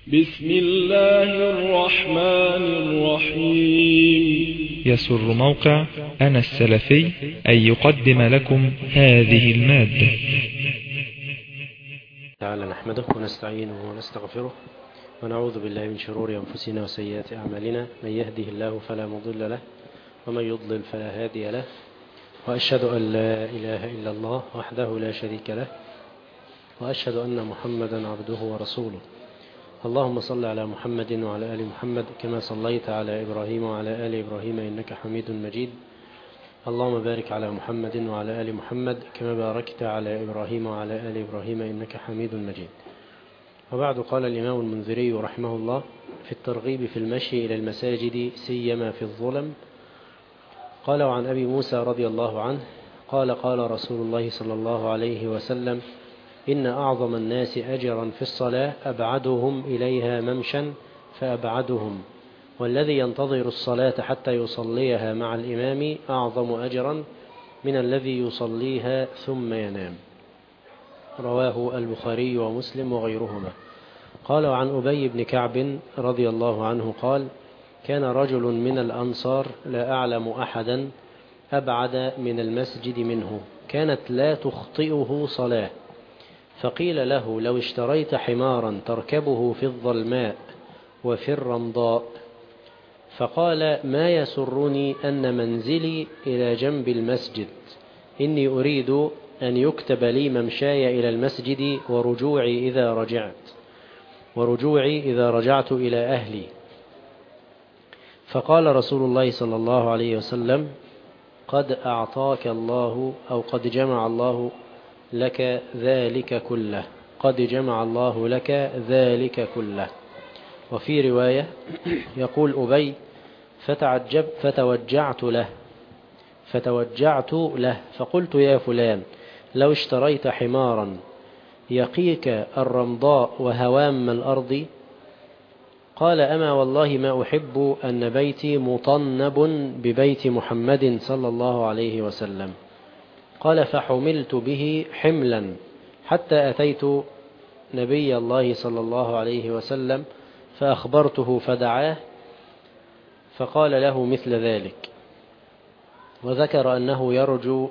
بسم الله الرحمن الرحيم. يسر موقع أنا السلفي أن يقدم لكم هذه المادة. تعالى نحمده ونستعينه ونستغفره ونعوذ بالله من شرور أنفسنا وسيئات أعمالنا، من يهده الله فلا مضل له ومن يضلل فلا هادي له، وأشهد أن لا إله إلا الله وحده لا شريك له، وأشهد أن محمدا عبده ورسوله. اللهم صل على محمد وعلى آل محمد كما صليت على إبراهيم وعلى آل إبراهيم إنك حميد مجيد. اللهم بارك على محمد وعلى آل محمد كما باركت على إبراهيم وعلى آل إبراهيم إنك حميد مجيد. وبعد، قال الإمام المنذري رحمه الله في الترغيب في المشي إلى المساجد سيما في الظلم، قال: وعن أبي موسى رضي الله عنه قال: قال رسول الله صلى الله عليه وسلم: إن أعظم الناس أجرا في الصلاة أبعدهم إليها ممشا فأبعدهم، والذي ينتظر الصلاة حتى يصليها مع الإمام أعظم أجرا من الذي يصليها ثم ينام. رواه البخاري ومسلم وغيرهما. قال: وعن أبي بن كعب رضي الله عنه قال: كان رجل من الأنصار لا أعلم أحدا أبعد من المسجد منه، كانت لا تخطئه صلاة، فقيل له: لو اشتريت حمارا تركبه في الظلماء وفي الرمضاء. فقال: ما يسرني أن منزلي إلى جنب المسجد، إني أريد أن يكتب لي ممشاي إلى المسجد ورجوعي إذا رجعت إلى أهلي. فقال رسول الله صلى الله عليه وسلم: قد أعطاك الله، أو قد جمع الله لك ذلك كله، قد جمع الله لك ذلك كله. وفي رواية يقول أبي: فتوجعت له فقلت: يا فلان، لو اشتريت حمارا يقيك الرمضاء وهوام الأرض. قال: أما والله ما أحب أن بيتي مطنب ببيت محمد صلى الله عليه وسلم. قال: فحملت به حملا حتى أتيت نبي الله صلى الله عليه وسلم فأخبرته فدعاه فقال له مثل ذلك، وذكر أنه يرجو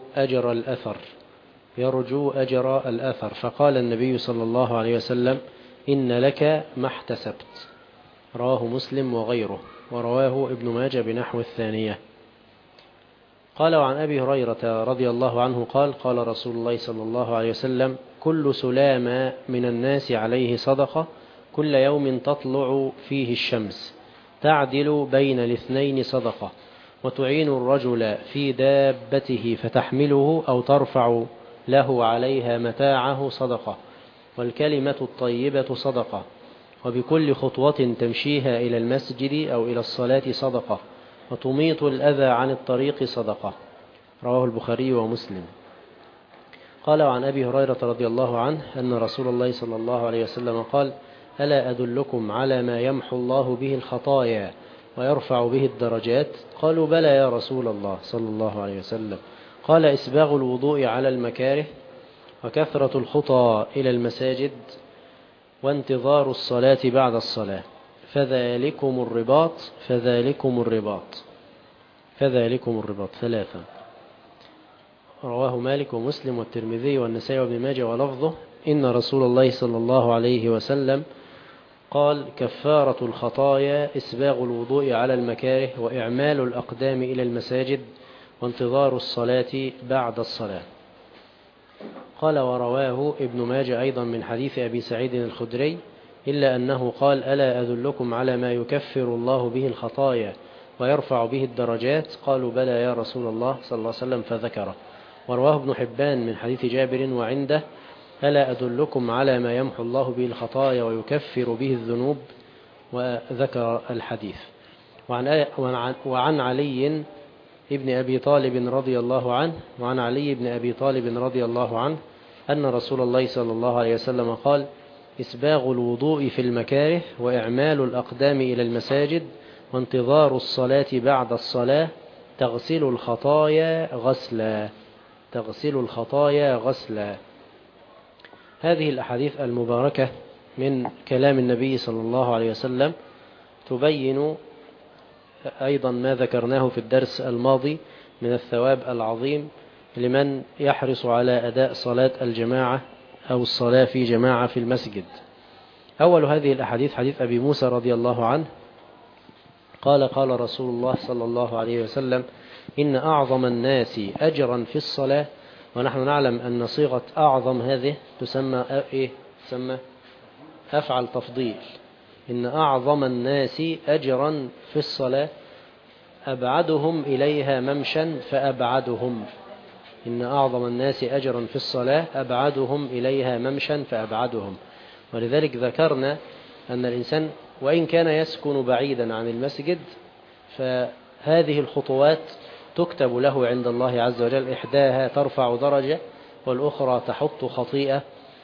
أجر الأثر. فقال النبي صلى الله عليه وسلم: إن لك ما احتسبت. رواه مسلم وغيره، ورواه ابن ماجه بنحو الثانية. قال: وعن أبي هريرة رضي الله عنه قال: قال رسول الله صلى الله عليه وسلم: كل سلام من الناس عليه صدقة، كل يوم تطلع فيه الشمس، تعدل بين الاثنين صدقة، وتعين الرجل في دابته فتحمله أو ترفع له عليها متاعه صدقة، والكلمة الطيبة صدقة، وبكل خطوة تمشيها إلى المسجد أو إلى الصلاة صدقة، وتميط الأذى عن الطريق صدقة. رواه البخاري ومسلم. قال: وعن أبي هريرة رضي الله عنه أن رسول الله صلى الله عليه وسلم قال: ألا أدلكم على ما يمحو الله به الخطايا ويرفع به الدرجات؟ قالوا: بلى يا رسول الله صلى الله عليه وسلم. قال: إسباغ الوضوء على المكاره، وكثرة الخطى إلى المساجد، وانتظار الصلاة بعد الصلاة، فذلكم الرباط ثلاثة. رواه مالك ومسلم والترمذي والنسائي وابن ماجه، ولفظه: إن رسول الله صلى الله عليه وسلم قال: كفارة الخطايا إسباغ الوضوء على المكاره، وإعمال الأقدام إلى المساجد، وانتظار الصلاة بعد الصلاة. قال: ورواه ابن ماجه أيضا من حديث أبي سعيد الخدري، إلا أنه قال: ألا أدلكم على ما يكفر الله به الخطايا ويرفع به الدرجات؟ قالوا: بلى يا رسول الله صلى الله عليه وسلم، فذكره. ورواه ابن حبان من حديث جابر وعنده: ألا أدلكم على ما يمحو الله به الخطايا ويكفر به الذنوب؟ وذكر الحديث. وعن علي بن أبي طالب رضي الله عنه أن رسول الله صلى الله عليه وسلم قال: إسباغ الوضوء في المكاره، وإعمال الأقدام إلى المساجد، وانتظار الصلاة بعد الصلاة، تغسل الخطايا غسلا. هذه الأحاديث المباركة من كلام النبي صلى الله عليه وسلم تبين أيضا ما ذكرناه في الدرس الماضي من الثواب العظيم لمن يحرص على أداء صلاة الجماعة أو الصلاة في جماعة في المسجد. أول هذه الأحاديث حديث أبي موسى رضي الله عنه قال قال رسول الله صلى الله عليه وسلم: إن أعظم الناس أجرا في الصلاة. ونحن نعلم أن صيغة أعظم هذه تسمى تسمى أفعل تفضيل. إن أعظم الناس أجرا في الصلاة أبعدهم إليها ممشا فأبعدهم. إن أعظم الناس أجرا في الصلاة أبعدهم إليها ممشا فأبعدهم. ولذلك ذكرنا أن الإنسان وإن كان يسكن بعيدا عن المسجد فهذه الخطوات تكتب له عند الله عز وجل، إحداها ترفع درجة والأخرى تحط خطيئة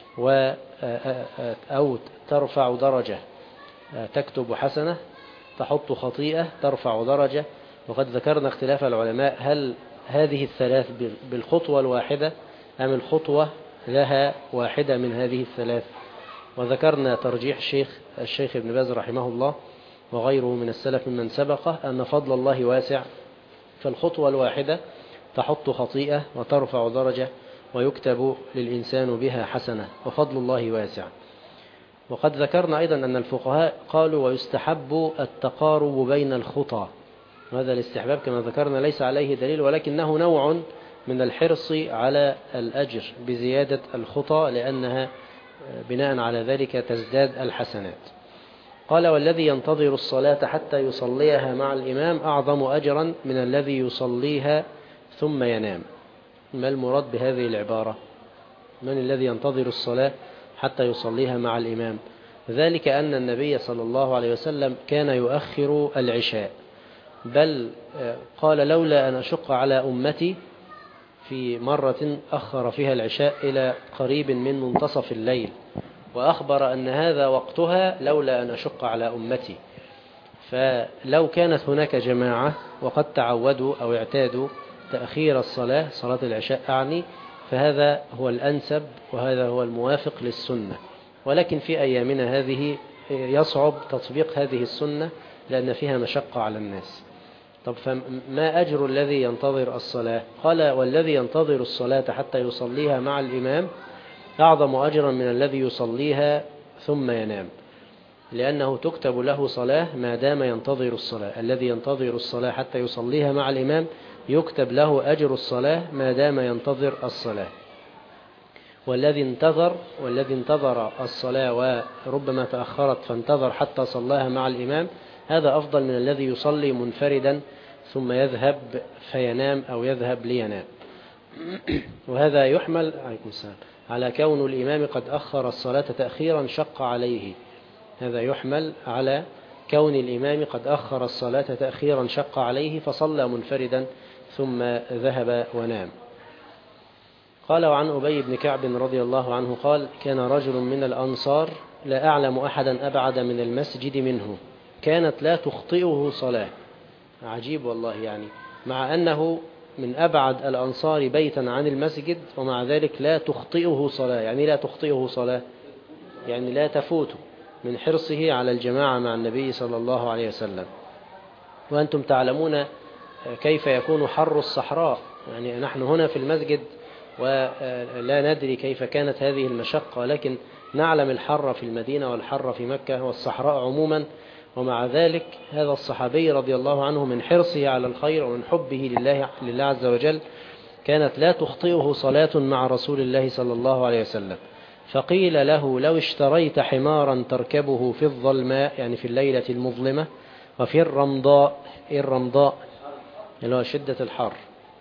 أو ترفع درجة، تكتب حسنة تحط خطيئة ترفع درجة. وقد ذكرنا اختلاف العلماء هل هذه الثلاث بالخطوة الواحدة أم الخطوة لها واحدة من هذه الثلاث. وذكرنا ترجيح الشيخ ابن باز رحمه الله وغيره من السلف ممن سبقه أن فضل الله واسع، فالخطوة الواحدة تحط خطيئة وترفع درجة ويكتب للإنسان بها حسنة، وفضل الله واسع. وقد ذكرنا أيضا أن الفقهاء قالوا ويستحب التقارب بين الخطى. هذا الاستحباب كما ذكرنا ليس عليه دليل، ولكنه نوع من الحرص على الأجر بزيادة الخطى، لأنها بناء على ذلك تزداد الحسنات. قال: والذي ينتظر الصلاة حتى يصليها مع الإمام أعظم أجرا من الذي يصليها ثم ينام. ما المراد بهذه العبارة؟ من الذي ينتظر الصلاة حتى يصليها مع الإمام؟ ذلك أن النبي صلى الله عليه وسلم كان يؤخر العشاء، بل قال: لولا أن أشق على أمتي، في مرة أخر فيها العشاء إلى قريب من منتصف الليل، وأخبر أن هذا وقتها لولا أن أشق على أمتي. فلو كانت هناك جماعة وقد تعودوا أو اعتادوا تأخير الصلاة، صلاة العشاء أعني، فهذا هو الأنسب وهذا هو الموافق للسنة. ولكن في أيامنا هذه يصعب تطبيق هذه السنة لأن فيها مشقة على الناس. طب فما أجر الذي ينتظر الصلاة؟ قال: والذي ينتظر الصلاة حتى يصليها مع الإمام أعظم أجرا من الذي يصليها ثم ينام، لأنه تكتب له صلاة ما دام ينتظر الصلاة. الذي ينتظر الصلاة حتى يصليها مع الإمام يكتب له أجر الصلاة ما دام ينتظر الصلاة. والذي انتظر الصلاة وربما تأخرت فانتظر حتى صلاها مع الإمام هذا أفضل من الذي يصلي منفردا ثم يذهب فينام أو يذهب لينام. وهذا يحمل على كون الإمام قد أخر الصلاة تأخيرا شق عليه. هذا يحمل على كون الإمام قد أخر الصلاة تأخيرا شق عليه فصلى منفردا ثم ذهب ونام. قال: وعن أبي بن كعب رضي الله عنه قال: كان رجل من الأنصار لا أعلم أحدا أبعد من المسجد منه، كانت لا تخطئه صلاة. عجيب والله، يعني مع أنه من أبعد الأنصار بيتا عن المسجد ومع ذلك لا تخطئه صلاة. يعني لا تخطئه صلاة يعني لا تفوته من حرصه على الجماعة مع النبي صلى الله عليه وسلم. وأنتم تعلمون كيف يكون حر الصحراء، يعني نحن هنا في المسجد ولا ندري كيف كانت هذه المشقة، لكن نعلم الحر في المدينة والحر في مكة والصحراء عموما. ومع ذلك هذا الصحابي رضي الله عنه من حرصه على الخير ومن حبه لله عز وجل كانت لا تخطئه صلاة مع رسول الله صلى الله عليه وسلم. فقيل له: لو اشتريت حمارا تركبه في الظلماء، يعني في الليلة المظلمة، وفي الرمضاء، الرمضاء اللي هو شدة الحر،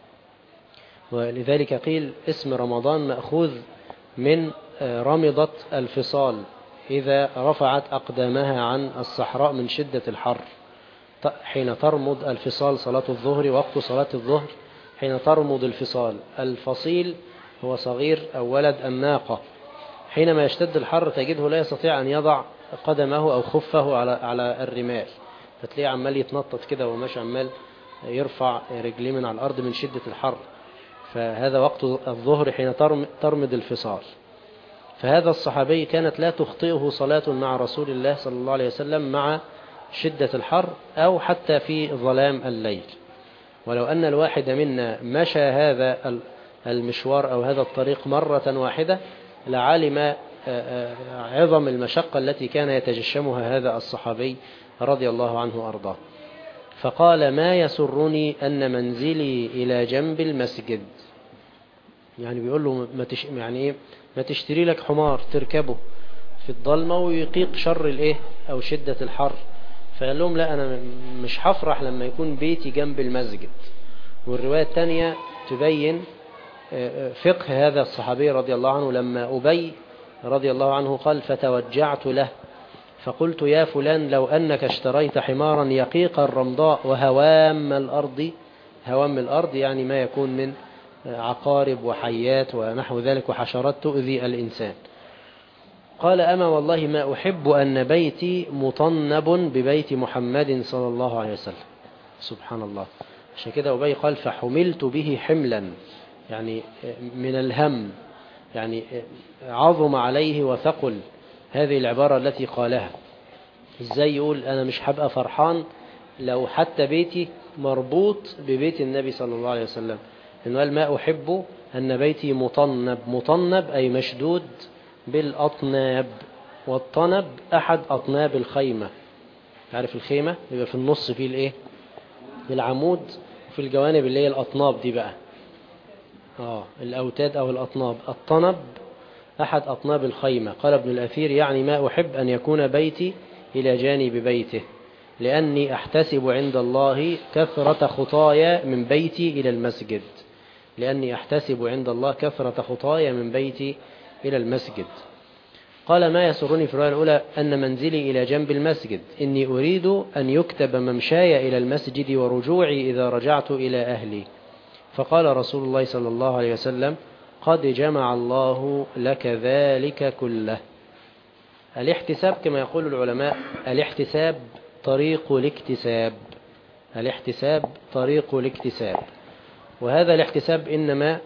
ولذلك قيل اسم رمضان مأخوذ من رمضة الفصال، إذا رفعت أقدامها عن الصحراء من شدة الحر، حين ترمض الفصال صلاة الظهر، وقت صلاة الظهر حين ترمض الفصال. الفصيل هو صغير أو ولد الناقة، حينما يشتد الحر تجده لا يستطيع أن يضع قدمه أو خفه على الرمال، فتلاقيه عمال يتنطط كده وماشي عمال يرفع رجليه من على الأرض من شدة الحر. فهذا وقت الظهر حين ترمض الفصال. فهذا الصحابي كانت لا تخطئه صلاة مع رسول الله صلى الله عليه وسلم مع شدة الحر أو حتى في ظلام الليل. ولو أن الواحد منا مشى هذا المشوار أو هذا الطريق مرة واحدة لعلم عظم المشقة التي كان يتجشمها هذا الصحابي رضي الله عنه وأرضاه. فقال: ما يسرني أن منزلي إلى جنب المسجد. يعني بيقول له ما تشتري لك حمار تركبه في الضلمة ويقيق شر أو شدة الحر. فقال لهم: لا، أنا مش هفرح لما يكون بيتي جنب المسجد. والرواية الثانية تبين فقه هذا الصحابي رضي الله عنه لما أبي رضي الله عنه قال: فتوجعت له فقلت: يا فلان، لو أنك اشتريت حمارا يقيق الرمضاء وهوام الأرض. هوام الأرض يعني ما يكون من عقارب وحيات ونحو ذلك وحشرات تؤذي الإنسان. قال: أما والله ما أحب أن بيتي مطنب ببيت محمد صلى الله عليه وسلم. سبحان الله. عشان كده أبي قال: فحملت به حملا، يعني من الهم، يعني عظم عليه وثقل. هذه العبارة التي قالها. إزاي يقول أنا مش هبقى فرحان لو حتى بيتي مربوط ببيت النبي صلى الله عليه وسلم؟ إنه قال: ما أحب أن بيتي مطنب. مطنب أي مشدود بالأطناب، والطنب أحد أطناب الخيمة. تعرف الخيمة يبقى في النص فيه العمود، وفي الجوانب اللي هي الأطناب دي بقى الأوتاد أو الأطناب. الطنب أحد أطناب الخيمة. قال ابن الأثير: يعني ما أحب أن يكون بيتي إلى جانب بيته، لأني أحتسب عند الله كثرة خطايا من بيتي إلى المسجد. لأني أحتسب عند الله كثرة خطايا من بيتي إلى المسجد. قال: ما يسرني في الرواية الأولى أن منزلي إلى جنب المسجد، إني أريد أن يكتب ممشاي إلى المسجد ورجوعي إذا رجعت إلى أهلي. فقال رسول الله صلى الله عليه وسلم: قد جمع الله لك ذلك كله. الاحتساب كما يقول العلماء، الاحتساب طريق الاكتساب. الاحتساب طريق الاكتساب. وهذا الاحتساب إنما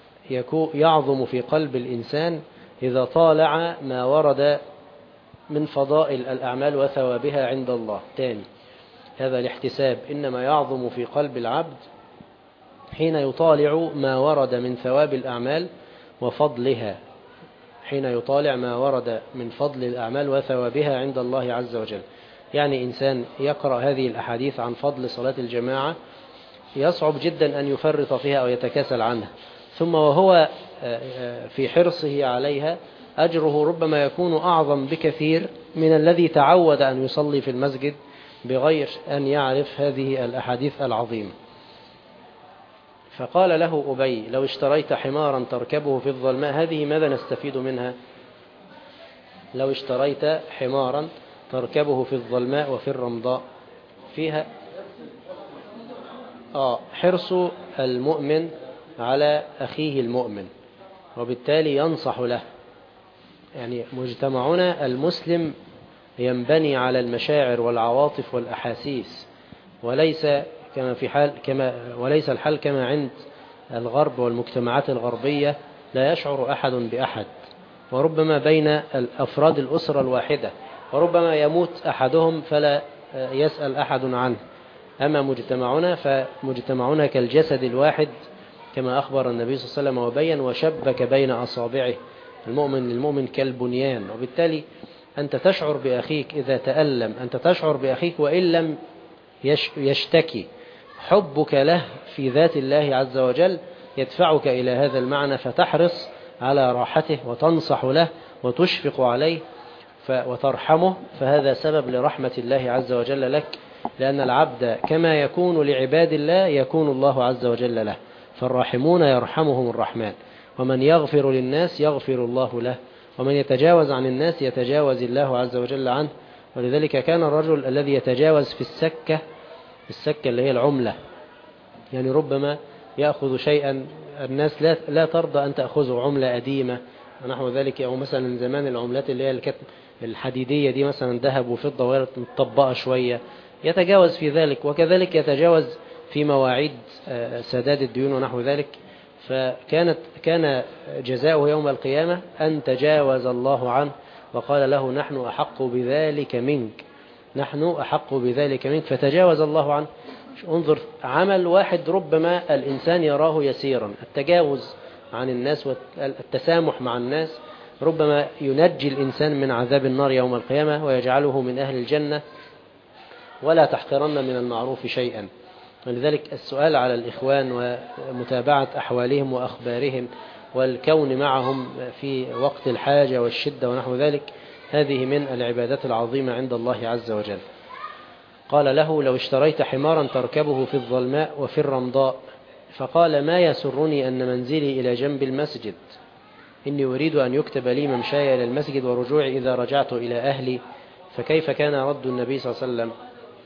يعظم في قلب الإنسان إذا طالع ما ورد من فضائل الأعمال وثوابها عند الله. تاني، هذا الاحتساب إنما يعظم في قلب العبد حين يطالع ما ورد من ثواب الأعمال وفضلها. حين يطالع ما ورد من فضل الأعمال وثوابها عند الله عز وجل. يعني إنسان يقرأ هذه الأحاديث عن فضل صلاة الجماعة يصعب جدا أن يفرط فيها أو يتكاسل عنها، ثم وهو في حرصه عليها أجره ربما يكون أعظم بكثير من الذي تعود أن يصلي في المسجد بغير أن يعرف هذه الأحاديث العظيمة. فقال له أبي: لو اشتريت حمارا تركبه في الظلماء. هذه ماذا نستفيد منها؟ لو اشتريت حمارا تركبه في الظلماء وفي الرمضاء، فيها حرص المؤمن على أخيه المؤمن، وبالتالي ينصح له. يعني مجتمعنا المسلم ينبني على المشاعر والعواطف والأحاسيس، وليس وليس الحال كما عند الغرب والمجتمعات الغربية، لا يشعر أحد بأحد، وربما بين أفراد الأسرة الواحدة، وربما يموت أحدهم فلا يسأل أحد عنه. أما مجتمعنا فمجتمعنا كالجسد الواحد كما أخبر النبي صلى الله عليه وسلم وبين: وشبك بين أصابعه. المؤمن للمؤمن كالبنيان. وبالتالي أنت تشعر بأخيك إذا تألم، أنت تشعر بأخيك وإن لم يشتكي. حبك له في ذات الله عز وجل يدفعك إلى هذا المعنى، فتحرص على راحته وتنصح له وتشفق عليه وترحمه. فهذا سبب لرحمة الله عز وجل لك، لأن العبد كما يكون لعباد الله يكون الله عز وجل له. فالراحمون يرحمهم الرحمن، ومن يغفر للناس يغفر الله له، ومن يتجاوز عن الناس يتجاوز الله عز وجل عنه. ولذلك كان الرجل الذي يتجاوز في السكة اللي هي العملة، يعني ربما يأخذ شيئا الناس لا ترضى أن تأخذه، عملة قديمة ونحو ذلك، أو مثلا زمان العملات اللي هي الحديدية دي مثلا ذهب وفضة وهي مطبقة شوية، يتجاوز في ذلك. وكذلك يتجاوز في مواعيد سداد الديون ونحو ذلك. كان جزاؤه يوم القيامة أن تجاوز الله عنه وقال له نحن أحق بذلك منك، نحن أحق بذلك منك، فتجاوز الله عنه. انظر، عمل واحد ربما الإنسان يراه يسيرا، التجاوز عن الناس والتسامح مع الناس ربما ينجي الإنسان من عذاب النار يوم القيامة ويجعله من أهل الجنة. ولا تحقرن من المعروف شيئا. ولذلك السؤال على الإخوان ومتابعة أحوالهم وأخبارهم والكون معهم في وقت الحاجة والشدة ونحو ذلك، هذه من العبادات العظيمة عند الله عز وجل. قال له لو اشتريت حمارا تركبه في الظلماء وفي الرمضاء، فقال ما يسرني أن منزلي إلى جنب المسجد، إني أريد أن يكتب لي ممشاي إلى المسجد ورجوعي إذا رجعت إلى أهلي، فكيف كان رد النبي صلى الله عليه وسلم؟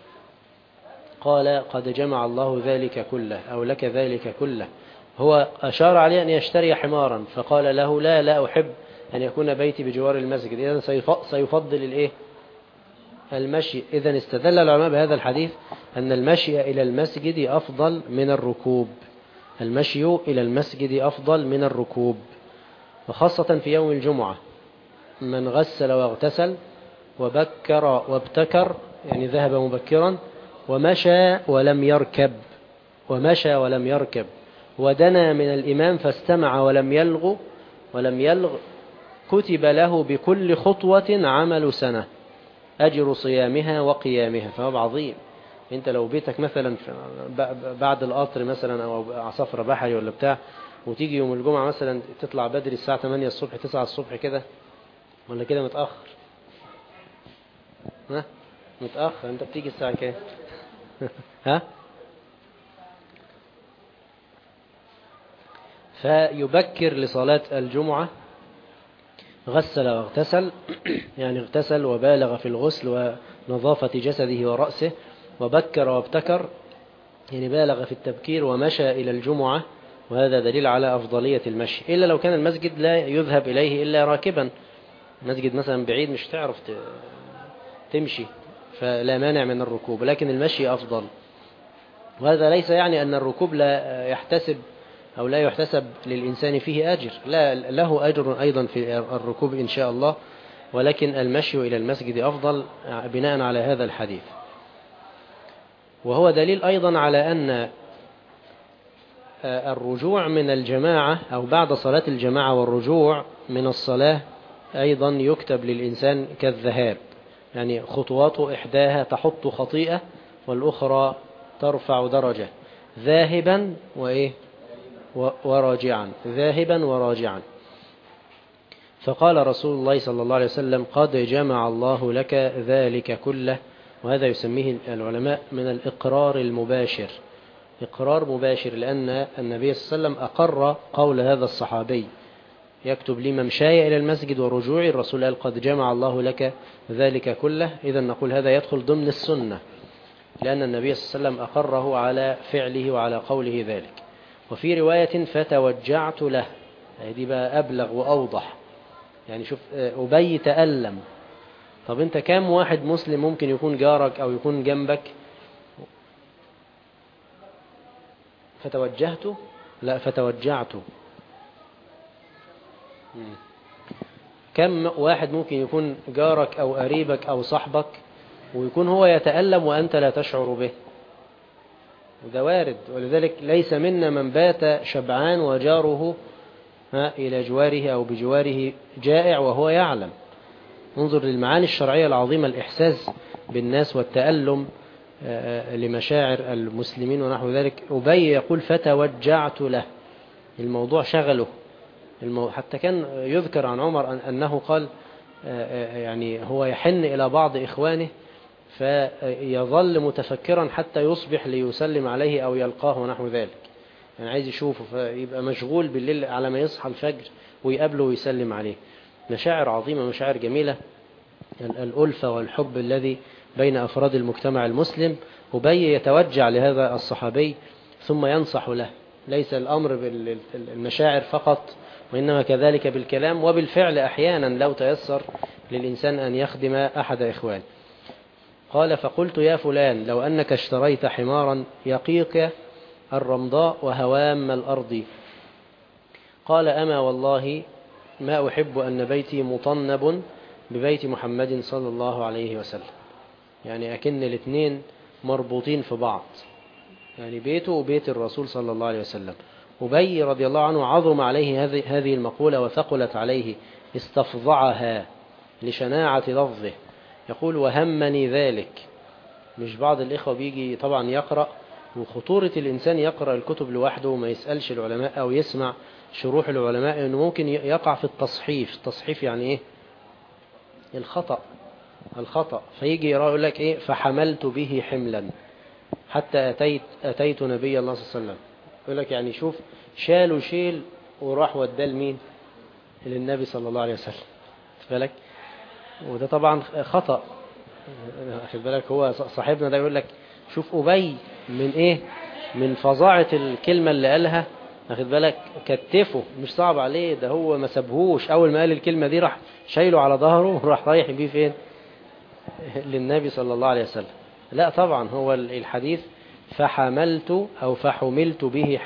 قال قد جمع الله ذلك كله أو لك ذلك كله. هو أشار عليه أن يشتري حمارا، فقال له لا أحب أن يكون بيتي بجوار المسجد، إذن سيفضل المشي. إذن استدل العلماء بهذا الحديث أن المشي إلى المسجد أفضل من الركوب، المشي إلى المسجد أفضل من الركوب، وخاصة في يوم الجمعة. من غسل واغتسل وبكر وابتكر، يعني ذهب مبكرا، ومشى ولم يركب ودنا من الإمام فاستمع ولم يلغ كتب له بكل خطوة عمل سنة أجر صيامها وقيامها. فهو عظيم. انت لو بيتك مثلا بعد القطر مثلا أو عصفر بحري ولا بتاع، وتيجي يوم الجمعة مثلا تطلع بدري الساعة 8 الصبح 9 الصبح كده، ولا كده متأخر؟ متأخر. انت بتيجي الساعة كام؟ فيبكر لصلاة الجمعة، غسل واغتسل يعني اغتسل وبالغ في الغسل ونظافة جسده ورأسه، وبكر وابتكر يعني بالغ في التبكير، ومشى إلى الجمعة، وهذا دليل على أفضلية المشي. إلا لو كان المسجد لا يذهب إليه إلا راكبا، مسجد مثلا بعيد مش تعرف تمشي، فلا مانع من الركوب، لكن المشي أفضل. وهذا ليس يعني أن الركوب لا يحتسب أو لا يحتسب للإنسان فيه أجر، لا، له أجر أيضا في الركوب إن شاء الله، ولكن المشي إلى المسجد أفضل بناء على هذا الحديث. وهو دليل أيضا على أن الرجوع من الجماعة أو بعد صلاة الجماعة والرجوع من الصلاة أيضا يكتب للإنسان كالذهاب، يعني خطواته إحداها تحط خطيئة والأخرى ترفع درجة، ذاهبا وراجعا، ذاهبا وراجعا. فقال رسول الله صلى الله عليه وسلم قد جمع الله لك ذلك كله. وهذا يسميه العلماء من الإقرار المباشر، إقرار مباشر، لأن النبي صلى الله عليه وسلم أقر قول هذا الصحابي يكتب لي ممشاي إلى المسجد ورجوعي، الرسول قال قد جمع الله لك ذلك كله. إذا نقول هذا يدخل ضمن السنة، لأن النبي صلى الله عليه وسلم أقره على فعله وعلى قوله ذلك. وفي رواية فتوجعت له، دي بقى أبلغ وأوضح، يعني شوف أبي تألم. طب أنت كام واحد مسلم ممكن يكون جارك أو يكون جنبك؟ فتوجهت؟ لا، فتوجعت. كم واحد ممكن يكون جارك أو قريبك أو صاحبك ويكون هو يتألم وأنت لا تشعر به؟ وده وارد. ولذلك ليس منا من بات شبعان وجاره إلى جواره أو بجواره جائع وهو يعلم. انظر للمعاني الشرعية العظيمة، الإحساس بالناس والتألم لمشاعر المسلمين ونحو ذلك. أبي يقول فتوجعت له، الموضوع شغله. حتى كان يذكر عن عمر أنه قال يعني هو يحن إلى بعض إخوانه فيظل متفكرا حتى يصبح ليسلم عليه أو يلقاه ونحو ذلك، يعني عايز يشوفه، فيبقى مشغول بالليل على ما يصحى الفجر ويقابله ويسلم عليه. مشاعر عظيمة، مشاعر جميلة، الألفة والحب الذي بين أفراد المجتمع المسلم. أبي يتوجع لهذا الصحابي ثم ينصح له. ليس الأمر بالمشاعر فقط، وإنما كذلك بالكلام وبالفعل أحيانا لو تيسر للإنسان أن يخدم أحد إخوانه. قال فقلت يا فلان لو أنك اشتريت حمارا يقيك الرمضاء وهوام الأرض، قال أما والله ما أحب أن بيتي مطنب ببيت محمد صلى الله عليه وسلم. يعني أكن الاثنين مربوطين في بعض، يعني بيته وبيت الرسول صلى الله عليه وسلم. أبي رضي الله عنه عظم عليه هذه المقولة وثقلت عليه، استفضعها لشناعة لفظه. يقول وهمني ذلك. مش بعض الإخوة بيجي طبعا يقرأ، وخطورة الإنسان يقرأ الكتب لوحده وما يسألش العلماء أو يسمع شروح العلماء، إنه ممكن يقع في التصحيف. التصحيف يعني إيه؟ الخطأ. فيجي يقول لك إيه؟ فحملت به حملا حتى أتيت نبي الله صلى الله عليه وسلم. يقول لك يعني شوف، شالوا شيل وراح وداه لمين؟ للنبي صلى الله عليه وسلم. بالك؟ وده طبعا خطأ. أخذ بالك؟ هو صاحبنا ده يقول لك شوف أبي من إيه؟ من فظاعة الكلمة اللي قالها. أخذ بالك؟ كتفه مش صعب عليه، ده هو ما سابهوش. أول ما قال الكلمة دي راح شايله على ظهره وراح رايح بيه فين؟ للنبي صلى الله عليه وسلم. لا طبعا هو الحديث فحملت أو فحملت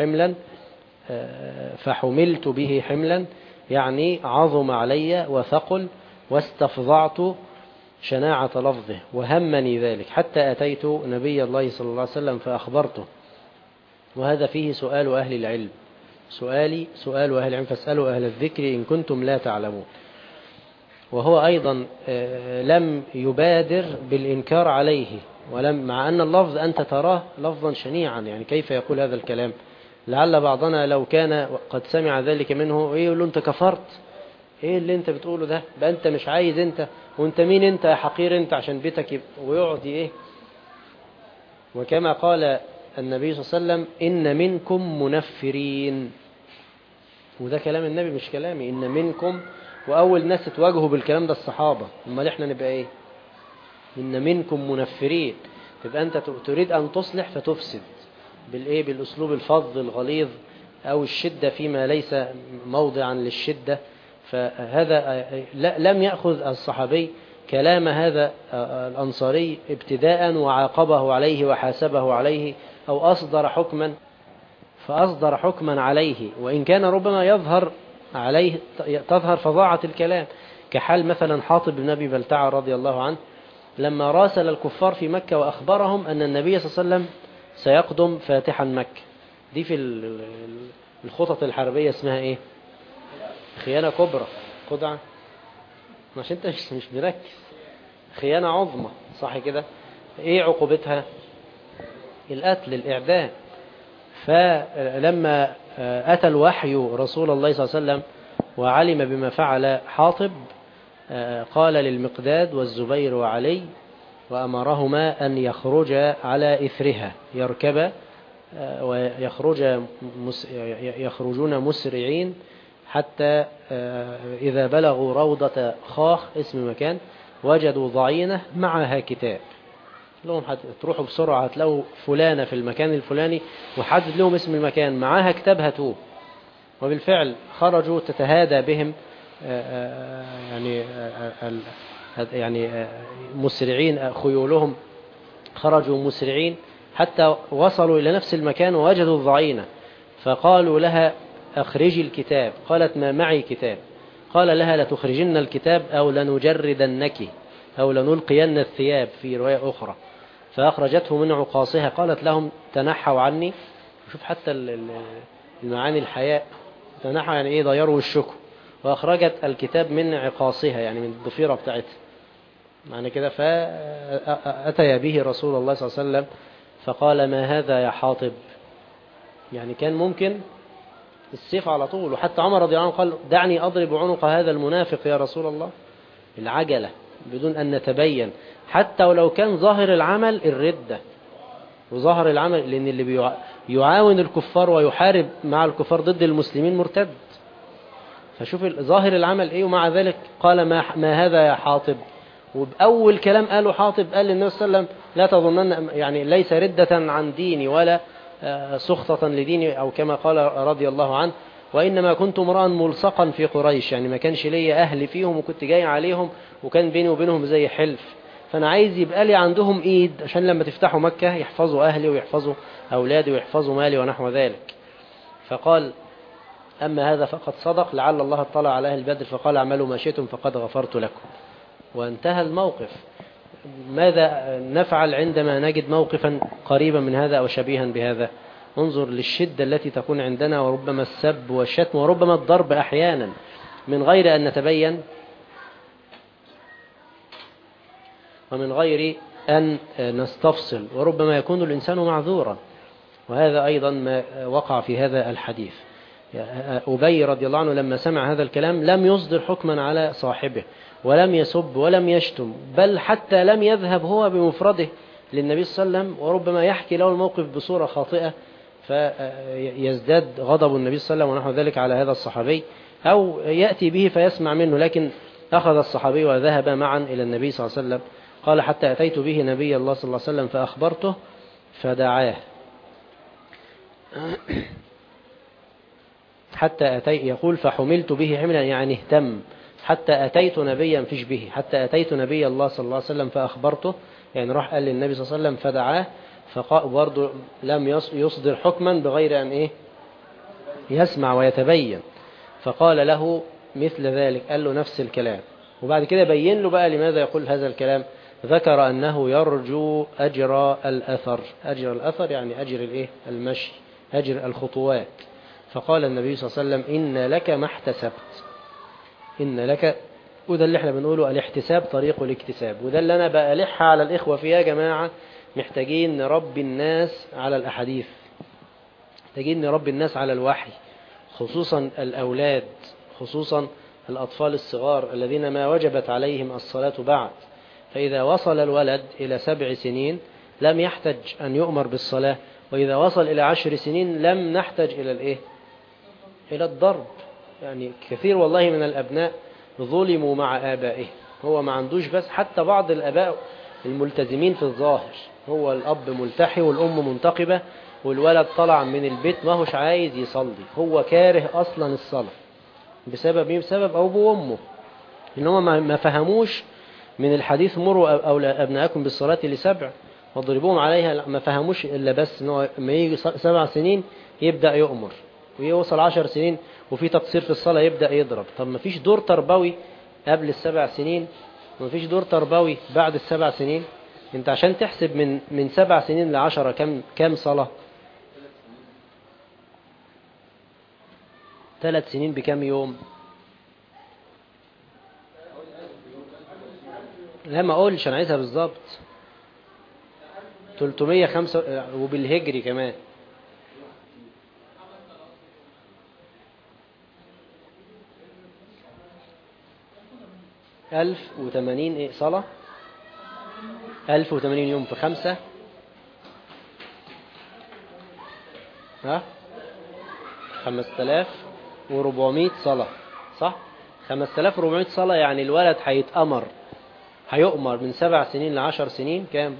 به حملا يعني عظم علي وثقل، واستفضعت شناعة لفظه، وهمني ذلك حتى أتيت نبي الله صلى الله عليه وسلم فأخبرته. وهذا فيه سؤال أهل العلم، سؤال أهل العلم، فاسألوا أهل الذكر إن كنتم لا تعلمون. وهو أيضا لم يبادر بالإنكار عليه، مع أن اللفظ أنت تراه لفظا شنيعا، يعني كيف يقول هذا الكلام؟ لعل بعضنا لو كان قد سمع ذلك منه يقول له أنت كفرت، إيه اللي أنت بتقوله ده؟ بقى أنت مش عايز، أنت وأنت مين أنت يا حقير أنت عشان بيتك ويقعد إيه. وكما قال النبي صلى الله عليه وسلم إن منكم منفرين، وده كلام النبي مش كلامي، إن منكم، وأول ناس تواجهوا بالكلام ده الصحابة، أما إحنا نبقى إيه؟ إن منكم منفرين. تبقى أنت تريد أن تصلح فتفسد بالإيه؟ بالأسلوب الفظ الغليظ أو الشدة فيما ليس موضعا للشدة. فهذا لم يأخذ الصحابي كلام هذا الأنصاري ابتداء وعاقبه عليه وحاسبه عليه أو فأصدر حكما عليه، وإن كان ربما تظهر فظاعة الكلام، كحال مثلا حاطب بن أبي بلتعة رضي الله عنه لما راسل الكفار في مكة وأخبرهم أن النبي صلى الله عليه وسلم سيقدم فاتحا مكة. دي في الخطط الحربية اسمها إيه؟ خيانة كبرى، خدعة، عشان انت مش مركز، خيانة عظمى، صح كده؟ ايه عقوبتها؟ القتل، الإعدام. فلما أتى الوحي رسول الله صلى الله عليه وسلم وعلم بما فعل حاطب، قال للمقداد والزبير وعلي وأمرهما أن يخرجا على إثرها، يركبا ويخرجون مسرعين حتى إذا بلغوا روضة خاخ اسم مكان وجدوا ضعينة معها كتاب. لهم تروحوا بسرعة هتلاقوا فلانة في المكان الفلاني، وحدد لهم اسم المكان، معاها كتاب هاتوه. وبالفعل خرجوا تتهادى بهم يعني مسرعين، خيولهم خرجوا مسرعين حتى وصلوا إلى نفس المكان ووجدوا الضعينة، فقالوا لها أخرجي الكتاب. قالت ما معي كتاب. قال لها لتخرجن الكتاب أو لنجردنك أو لنلقين الثياب في رواية أخرى. فأخرجته من عقاصها. قالت لهم تنحوا عني. شوف حتى المعاني الحياء، تنحوا يعني إيه؟ ضيروا الشكو. وأخرجت الكتاب من عقاصها يعني من الضفيرة بتاعتها معنى كده. فأتى به رسول الله صلى الله عليه وسلم فقال ما هذا يا حاطب؟ يعني كان ممكن السيف على طول. وحتى عمر رضي الله عنه قال دعني أضرب عنق هذا المنافق يا رسول الله. العجلة بدون أن نتبين، حتى ولو كان ظاهر العمل الردة وظاهر العمل، لأن اللي يعاون الكفار ويحارب مع الكفار ضد المسلمين مرتد. فشوف ظاهر العمل إيه، ومع ذلك قال ما هذا يا حاطب. وبأول كلام قاله حاطب قال للنبي صلى الله عليه وسلم لا تظنن، يعني ليس ردة عن ديني ولا سخطة لديني، أو كما قال رضي الله عنه وإنما كنت امرأ ملصقا في قريش، يعني ما كانش لي أهل فيهم وكنت جاي عليهم وكان بيني وبينهم زي حلف، فأنا عايز يبقى لي عندهم إيد عشان لما تفتحوا مكة يحفظوا أهلي ويحفظوا أولادي ويحفظوا مالي ونحو ذلك. فقال أما هذا فقد صدق، لعل الله اطلع على أهل بدر فقال اعملوا ما شئتم فقد غفرت لكم، وانتهى الموقف. ماذا نفعل عندما نجد موقفا قريبا من هذا أو شبيها بهذا؟ انظر للشدة التي تكون عندنا، وربما السب والشتم وربما الضرب أحيانا من غير أن نتبين ومن غير أن نستفصل، وربما يكون الإنسان معذورا. وهذا أيضا ما وقع في هذا الحديث. أبي رضي الله عنه لما سمع هذا الكلام لم يصدر حكما على صاحبه، ولم يسب ولم يشتم، بل حتى لم يذهب هو بمفرده للنبي صلى الله عليه وسلم، وربما يحكي له الموقف بصورة خاطئة فيزداد غضب النبي صلى الله عليه وسلم ونحو ذلك على هذا الصحابي، أو يأتي به فيسمع منه. لكن أخذ الصحابي وذهب معا إلى النبي صلى الله عليه وسلم. قال حتى أتيت به نبي الله صلى الله عليه وسلم فأخبرته فدعاه حتى أتيت، يقول فحملت به حملا يعني اهتم، حتى أتيت نبيا فيش به، حتى أتيت نبي الله صلى الله عليه وسلم فأخبرته، يعني راح قال للنبي صلى الله عليه وسلم فدعاه، برضه لم يصدر حكما بغير أن يسمع ويتبين. فقال له مثل ذلك، قال له نفس الكلام، وبعد كده بين له بقى لماذا يقول هذا الكلام. ذكر أنه يرجو أجر الأثر. أجر الأثر يعني أجر المشي، أجر الخطوات. فقال النبي صلى الله عليه وسلم إن لك ما احتسبت، إن لك، وده اللي احنا بنقوله الاحتساب طريق الاكتساب، وده اللي أنا بألح على الإخوة فيها يا جماعة. محتاجين نربي الناس على الأحاديث، محتاجين نربي الناس على الوحي، خصوصا الأولاد، خصوصا الأطفال الصغار الذين ما وجبت عليهم الصلاة بعد. فإذا وصل الولد إلى 7 سنين لم يحتج أن يؤمر بالصلاة، وإذا وصل إلى 10 سنين لم نحتج إلى الضرب. يعني كثير والله من الأبناء ظلموا مع آبائه، هو ما عندوش، بس حتى بعض الآباء الملتزمين في الظاهر، هو الأب ملتحي والأم منتقبة، والولد طلع من البيت ما هوش عايز يصلي، هو كاره أصلا الصلاة بسبب أبوه وأمه، إنهم ما فهموش من الحديث مروا أبناءكم بالصلاة ل7 واضربوهم عليها. ما فهموش إلا بس إنه ما يجي 7 سنين يبدأ يؤمر، ويوصل 10 سنين وفي تقصير في الصلاة يبدأ يضرب. طب ما فيش دور تربوي قبل 7 سنين، وما فيش دور تربوي بعد 7 سنين. انت عشان تحسب من 7 سنين ل10 كم صلاة؟ 3 سنين بكم يوم؟ لا ما اقولش، انا عايزها بالظبط 305 وبالهجري كمان. 1080 صلاة، 1080 يوم في 5 5400 صلاة، صح؟ 5400 صلاة. يعني الولد هيؤمر من 7 سنين ل10 سنين كام؟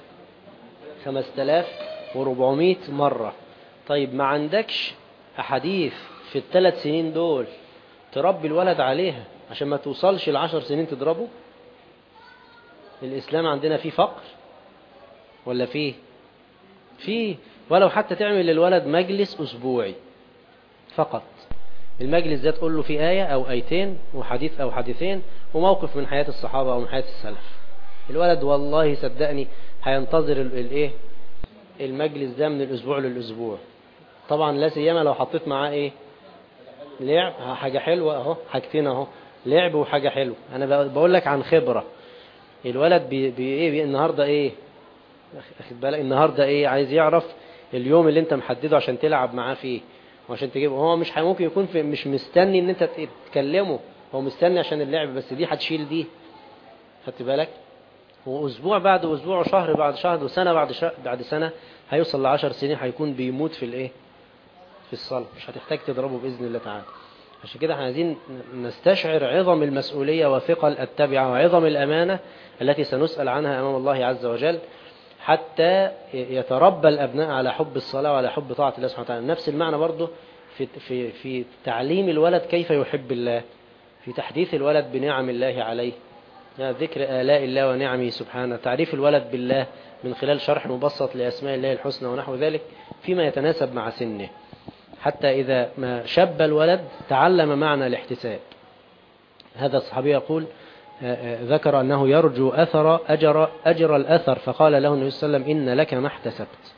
5400 مرة. طيب ما عندكش أحاديث في ال3 سنين دول تربي الولد عليها عشان ما توصلش ل10 سنين تضربه؟ الإسلام عندنا فيه فقر ولا فيه ولو حتى تعمل للولد مجلس أسبوعي فقط، المجلس ده تقول له فيه آية أو آيتين وحديث أو حديثين وموقف من حياة الصحابة أو من حياة السلف، الولد والله صدقني هينتظر المجلس ده من الأسبوع للأسبوع. طبعا لا سيما لو حطيت معاه لعب، حاجة حلوة اهو، حاجتين اهو، لعب وحاجة حلوة. انا بقول لك عن خبرة. الولد النهاردة اخد بالك النهاردة عايز يعرف اليوم اللي انت محدده عشان تلعب معاه فيه وعشان تجيبه. هو مش ممكن يكون مش مستني ان انت تكلمه، هو مستني عشان اللعب بس، دي هتشيل دي، خدت بالك؟ واسبوع بعد اسبوع وشهر بعد شهر وسنة بعد سنة هيوصل ل10 سنين هيكون بيموت في الصلاة، مش هتحتاج تضربه بإذن الله تعالى. عشان كده احنا عايزين نستشعر عظم المسؤولية وثقل التبعة وعظم الأمانة التي سنسأل عنها أمام الله عز وجل، حتى يتربى الأبناء على حب الصلاة وعلى حب طاعة الله سبحانه وتعالى. نفس المعنى برضه في تعليم الولد كيف يحب الله، في تحديث الولد بنعم الله عليه، ذكر آلاء الله ونعمه سبحانه، تعريف الولد بالله من خلال شرح مبسط لأسماء الله الحسنى ونحو ذلك فيما يتناسب مع سنه. حتى إذا ما شب الولد تعلم معنى الاحتساب. هذا الصحابي يقول ذكر أنه يرجو أجر الأثر، فقال له النبي صلى الله عليه وسلم إن لك ما احتسبت.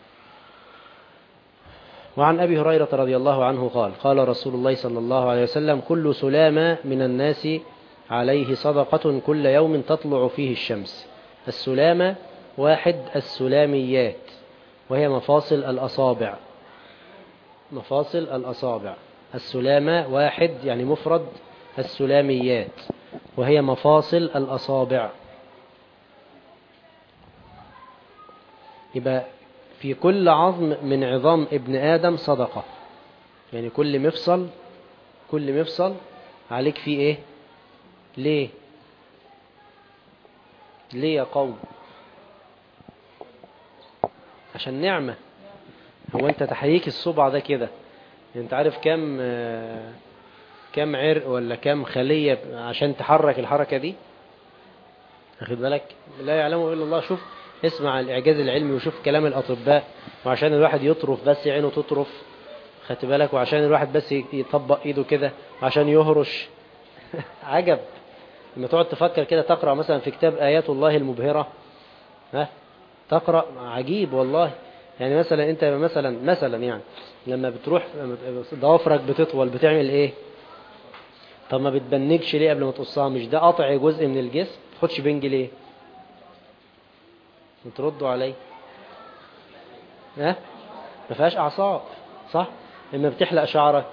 وعن أبي هريرة رضي الله عنه قال قال رسول الله صلى الله عليه وسلم كل سلامة من الناس عليه صدقة كل يوم تطلع فيه الشمس. السلامة واحد السلاميات، وهي مفاصل الأصابع. مفاصل الأصابع. السلامة واحد يعني مفرد السلاميات، وهي مفاصل الأصابع. يبقى في كل عظم من عظام ابن آدم صدقة، يعني كل مفصل عليك فيه ايه؟ ليه يا قوم؟ عشان نعمة. هو انت تحييك الصبع ده كده، انت عارف كم عرق ولا كم خلية عشان تحرك الحركة دي؟ أخذ بالك؟ لا يعلمه إلا الله. شوف اسمع الإعجاز العلمي وشوف كلام الأطباء. وعشان الواحد يطرف بس عينه تطرف، خدت بالك؟ وعشان الواحد بس يطبق إيده كده، وعشان يهرش عجب. لما تقعد تفكر كده، تقرأ مثلا في كتاب آيات الله المبهرة، تقرأ عجيب والله. يعني مثلا انت مثلا يعني لما بتروح ضوافرك بتطول بتعمل ايه؟ طب ما بتبنجش ليه قبل ما تقصها؟ مش ده قطع جزء من الجسم؟ ما تاخدش بنج ليه؟ تردوا علي. ما فيهاش اعصاب، صح؟ لما بتحلق شعرك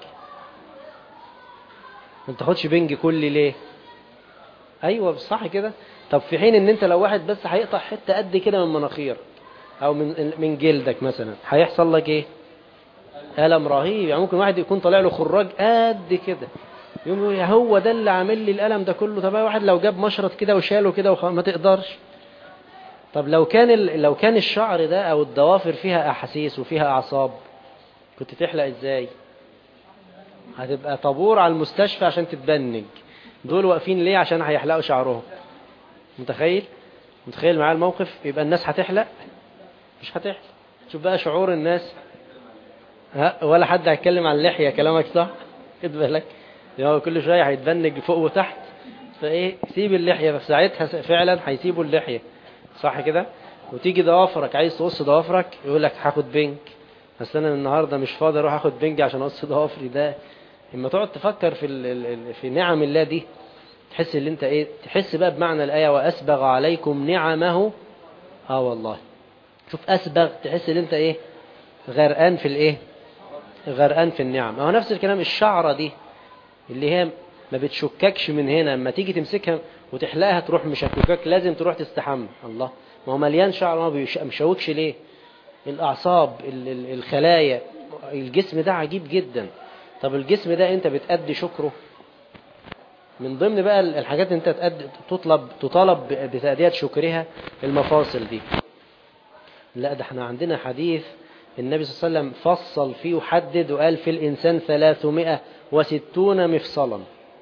ما تاخدش بنج كلي ليه؟ ايوه صح كده. طب في حين ان انت لو واحد بس هيقطع حته قد كده من مناخيرك او من جلدك مثلا، هيحصل لك ايه؟ ألم رهيب. يعني ممكن واحد يكون طالع له خراج قد كده، يقول هو ده اللي عامل لي الألم ده كله. طب واحد لو جاب مشرط كده وشاله كده ما تقدرش. طب لو كان الشعر ده او الضوافر فيها احاسيس وفيها اعصاب، كنت تحلق ازاي؟ هتبقى طابور على المستشفى عشان تتبنج. دول واقفين ليه؟ عشان هيحلقوا شعرهم. متخيل معايا الموقف؟ يبقى الناس هتحلق؟ مش هتحلق. شوف بقى شعور الناس. ولا حد هيتكلم عن اللحية. كلامك صح، خد بالك. كل شوية هيتبنج فوق وتحت، فايه سيب اللحية. بس ساعتها فعلا هيسيبوا اللحية، صح كده؟ وتيجي ضوافرك، عايز تقص ضوافرك، يقول لك هاخد بنج. بس انا النهارده مش فاضي اروح اخد بنج عشان اقص ضوافري. ده لما تقعد تفكر في نعم الله دي، تحس ان انت ايه؟ تحس بقى بمعنى الآية وأسبغ عليكم نعمه. والله شوف أسبغ، تحس ان انت ايه؟ غرقان في الايه؟ غرقان في النعم. هو نفس الكلام. الشعرة دي اللي هي ما بتشككش من هنا، اما تيجي تمسكها وتحلقها تروح مشككك، لازم تروح تستحمى. الله، ما هو مليان شعر، ما مشوكش ليه؟ الأعصاب، الخلايا، الجسم ده عجيب جدا. طب الجسم ده انت بتأدي شكره. من ضمن بقى الحاجات انت تطالب بتأدية شكرها المفاصل دي. لا، ده احنا عندنا حديث النبي صلى الله عليه وسلم فصل فيه وحدد وقال في الإنسان 360 مفصلا.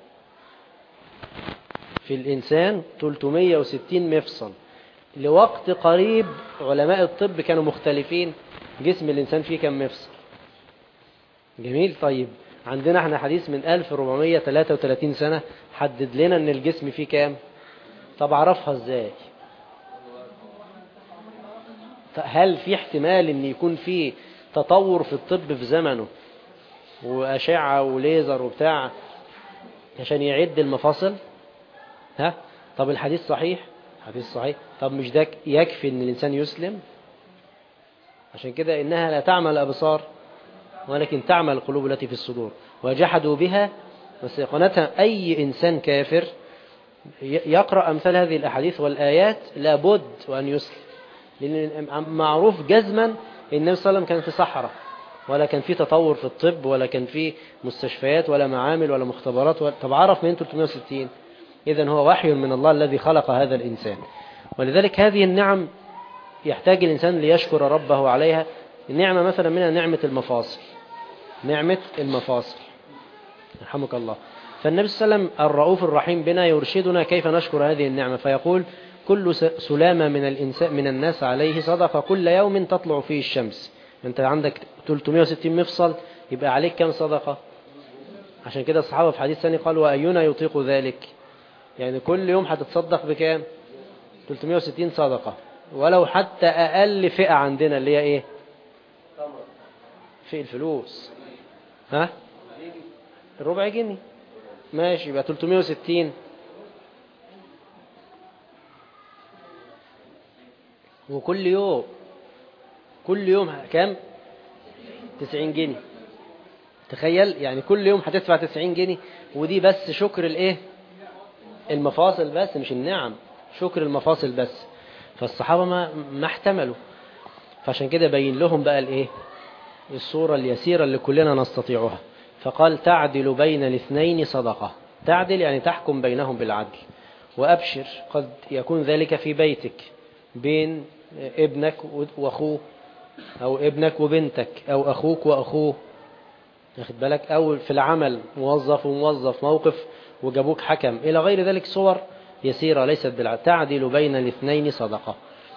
في الإنسان 360 مفصل. لوقت قريب علماء الطب كانوا مختلفين جسم الإنسان فيه كم مفصل. جميل. طيب عندنا احنا حديث من 1433 سنة حدد لنا ان الجسم فيه كام. طب عرفها ازاي؟ هل في احتمال ان يكون فيه تطور في الطب في زمنه وأشعة وليزر وبتاع عشان يعد المفاصل؟ طب الحديث صحيح؟ حديث صحيح. طب مش ده يكفي ان الانسان يسلم؟ عشان كده انها لا تعمل الابصار ولكن تعمل القلوب التي في الصدور وجحدوا بها واستيقنتها. اي انسان كافر يقرأ امثال هذه الاحاديث والايات لابد وان يسلم، لان معروف جزما ان النبي صلى الله عليه وسلم كان في صحراء، ولا كان في تطور في الطب، ولا كان في مستشفيات ولا معامل ولا مختبرات طب عرف من 360؟ إذن هو وحي من الله الذي خلق هذا الإنسان. ولذلك هذه النعم يحتاج الإنسان ليشكر ربه عليها. النعمة مثلا منها نعمة المفاصل. نعمة المفاصل رحمك الله. فالنبي صلى الله عليه وسلم الرؤوف الرحيم بنا يرشدنا كيف نشكر هذه النعمة، فيقول كل سلامة من الناس عليه صدقة كل يوم تطلع فيه الشمس. أنت عندك 360 مفصل، يبقى عليك كم صدقة؟ عشان كده الصحابة في حديث ثاني قالوا وأينا يطيق ذلك، يعني كل يوم هتتصدق بكام؟ 360 صدقة، ولو حتى أقل فئة عندنا اللي هي إيه؟ فئة الفلوس. ها؟ الربع جنيه. ماشي، يبقى 360 وكل يوم كام؟ 90 جنيه. تخيل يعني كل يوم هتدفع 90 جنيه، ودي بس شكر الايه؟ المفاصل بس، مش النعم، شكر المفاصل بس. فالصحابة ما احتملوا، فعشان كده بين لهم بقى الايه؟ الصورة اليسيرة اللي كلنا نستطيعها. فقال تعدل بين الاثنين صدقة. تعدل يعني تحكم بينهم بالعدل. وأبشر، قد يكون ذلك في بيتك بين ابنك وأخوه، أو ابنك وبنتك، أو أخوك وأخوه، واخد بالك، أو في العمل موظف وموظف، موقف وجابوك حكم، إلى غير ذلك صور يسيرة ليست بالعدل. تعدل بين الاثنين صدقة.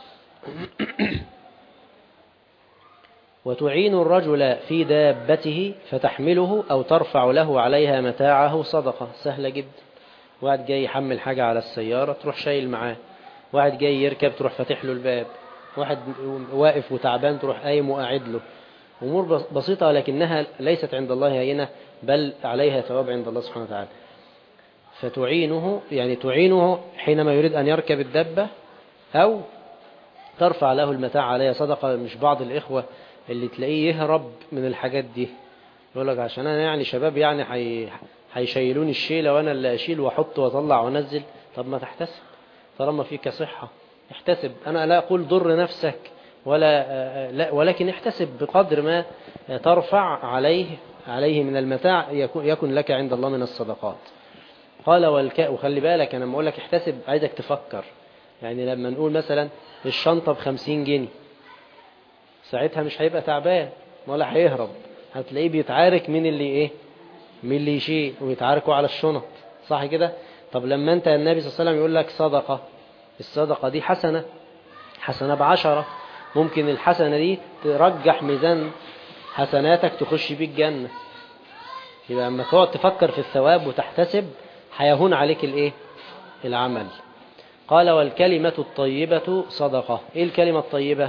وتعين الرجل في دابته فتحمله أو ترفع له عليها متاعه صدقة. سهلة جدا. واحد جاي يحمل حاجة على السيارة تروح شايل معاه، واحد جاي يركب تروح فاتح له الباب، واحد واقف وتعبان تروح قايم وقاعد له. أمور بسيطة ولكنها ليست عند الله هينة، بل عليها ثواب عند الله سبحانه وتعالى. فتعينه يعني تعينه حينما يريد أن يركب الدابة، أو ترفع له المتاع عليها صدقة. مش بعض الإخوة اللي تلاقيه يهرب من الحاجات دي، يقول لك عشان أنا يعني شباب يعني هيشيلوني الشيلة وأنا اللي أشيل وأحط وأطلع وأنزل. طب ما تحتسب طالما فيك صحة، احتسب. أنا لا أقول ضر نفسك لا، ولكن احتسب بقدر ما ترفع عليه من المتاع يكن لك عند الله من الصدقات. قال وخلي بالك أنا لما أقول لك احتسب عايزك تفكر. يعني لما نقول مثلا الشنطة ب50 جنيه، ساعتها مش هيبقى تعبان ولا هيهرب، هتلاقيه بيتعارك مين اللي يشيل، ويتعاركوا على الشنط، صح كده؟ طب لما انت النبي صلى الله عليه وسلم يقول لك صدقة، الصدقة دي حسنة ب10، ممكن الحسنة دي ترجح ميزان حسناتك تخش بيك جنة. يبقى لما تقعد تفكر في الثواب وتحتسب هيهون عليك العمل. قال والكلمة الطيبة صدقة. ايه الكلمة الطيبة؟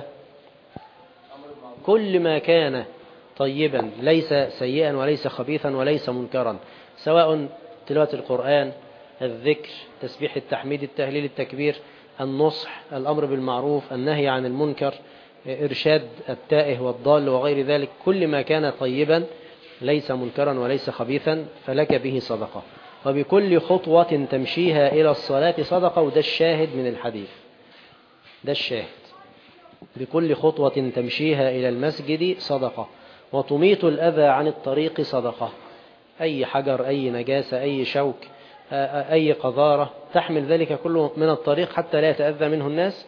كل ما كان طيبا ليس سيئا وليس خبيثا وليس منكرا، سواء تلاوة القرآن، الذكر، تسبيح، التحميد، التهليل، التكبير، النصح، الأمر بالمعروف، النهي عن المنكر، إرشاد التائه والضال وغير ذلك. كل ما كان طيبا ليس منكرا وليس خبيثا فلك به صدقة. وبكل خطوة تمشيها إلى الصلاة صدقة. وده الشاهد من الحديث، ده الشاهد. بكل خطوة تمشيها إلى المسجد صدقة. وتميت الأذى عن الطريق صدقة. أي حجر، أي نجاسة، أي شوك، أي قذارة تحمل ذلك كله من الطريق حتى لا يتأذى منه الناس،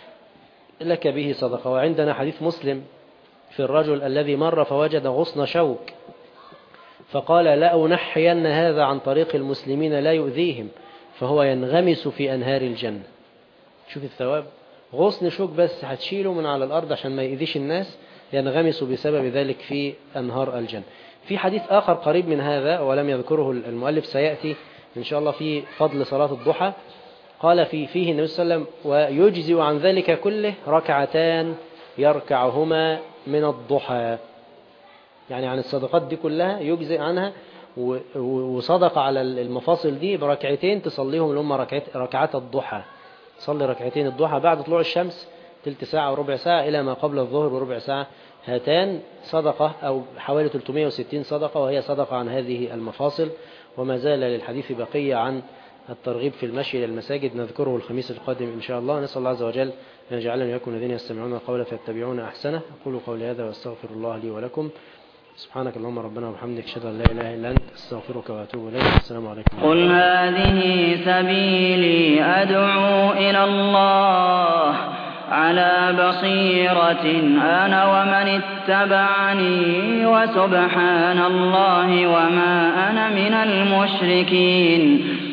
لك به صدقة. وعندنا حديث مسلم في الرجل الذي مر فوجد غصن شوك فقال لا أنحين هذا عن طريق المسلمين لا يؤذيهم، فهو ينغمس في أنهار الجنة. شوف الثواب، غصن شوك بس هتشيله من على الأرض عشان ما يؤذيش الناس، ينغمس بسبب ذلك في أنهار الجنة. في حديث آخر قريب من هذا ولم يذكره المؤلف، سيأتي إن شاء الله في فضل صلاة الضحى. قال فيه النبي صلى الله عليه وسلم ويجزي عن ذلك كله ركعتان يركعهما من الضحى. يعني عن الصدقات دي كلها يجزي عنها، وصدق على المفاصل دي بركعتين تصليهم اللي هم ركعات الضحى. صلي ركعتين الضحى بعد طلوع الشمس تلت ساعة وربع ساعة إلى ما قبل الظهر بربع ساعة. هاتان صدقة أو حوالي 360 صدقة، وهي صدقة عن هذه المفاصل. وما زال للحديث بقية عن الترغيب في المشي إلى المساجد، نذكره الخميس القادم إن شاء الله. نسأل الله عز وجل أن يجعلنا وإياكم الذين يستمعون القول فيتبعون أحسنه. أقول قولي هذا وأستغفر الله لي ولكم. سبحانك اللهم ربنا وبحمدك، أشهد أن لا إله إلا أنت، أستغفرك وأتوب إليك. السلام عليكم. قل هذه سبيلي أدعو إلى الله على بصيرة أنا ومن اتبعني، وسبحان الله وما أنا من المشركين.